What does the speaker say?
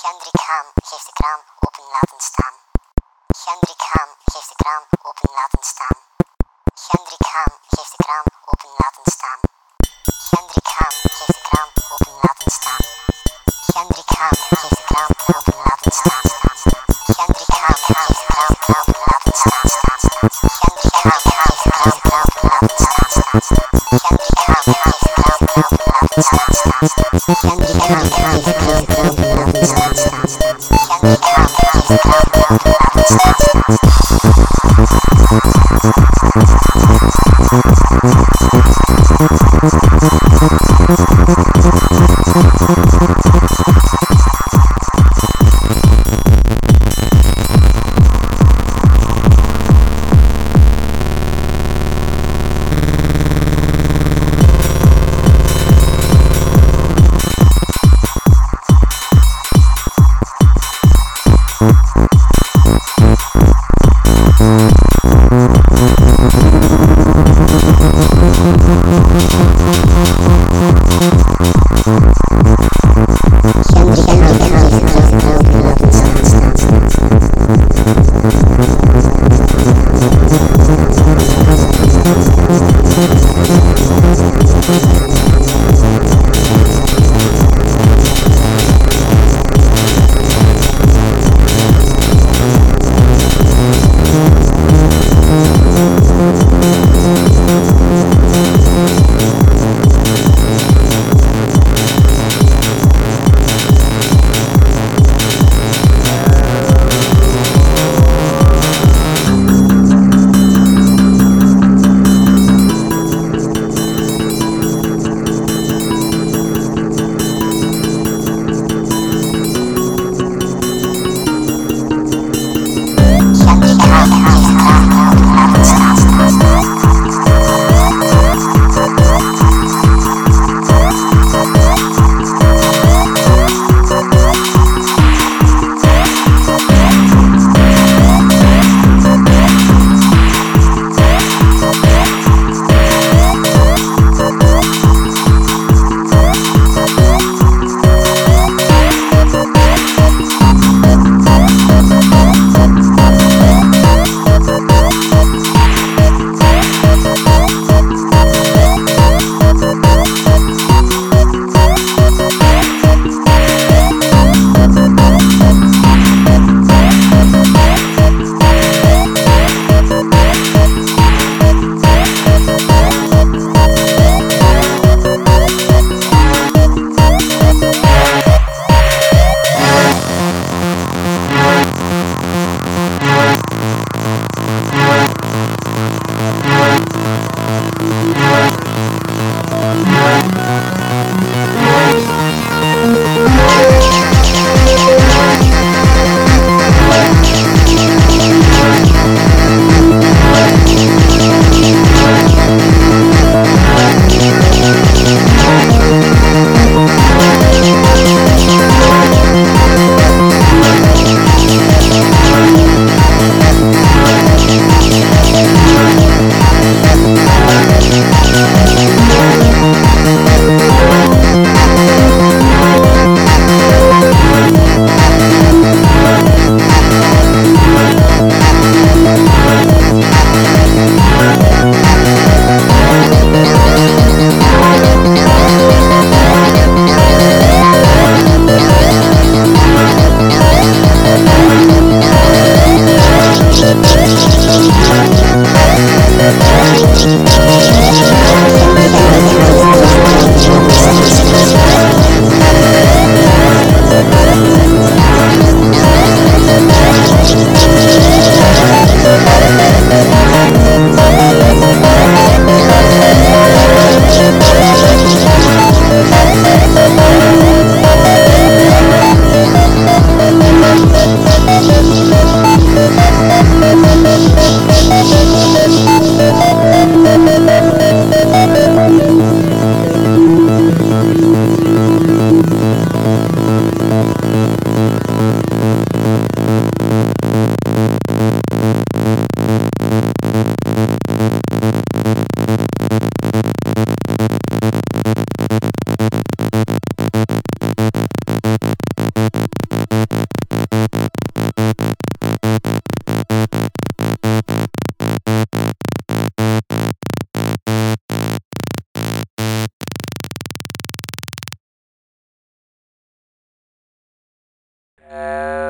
Gendrik Haan heeft de kraan open laten staan. Gendrik Haan heeft de kraan open laten staan. Gendrik Haan heeft de kraan open laten staan. Gendrik Haan heeft de kraan open laten staan. Gendrik Haan heeft de kraan open laten staan. Gendrik Haan heeft de kraan open laten staan. Gendrik Haan heeft de kraan open laten staan. Gendrik Haan heeft de kraan open laten staan. Gendrik Haan heeft de kraan open laten staan. Gendrik Haan heeft de kraan open laten staan. Haan.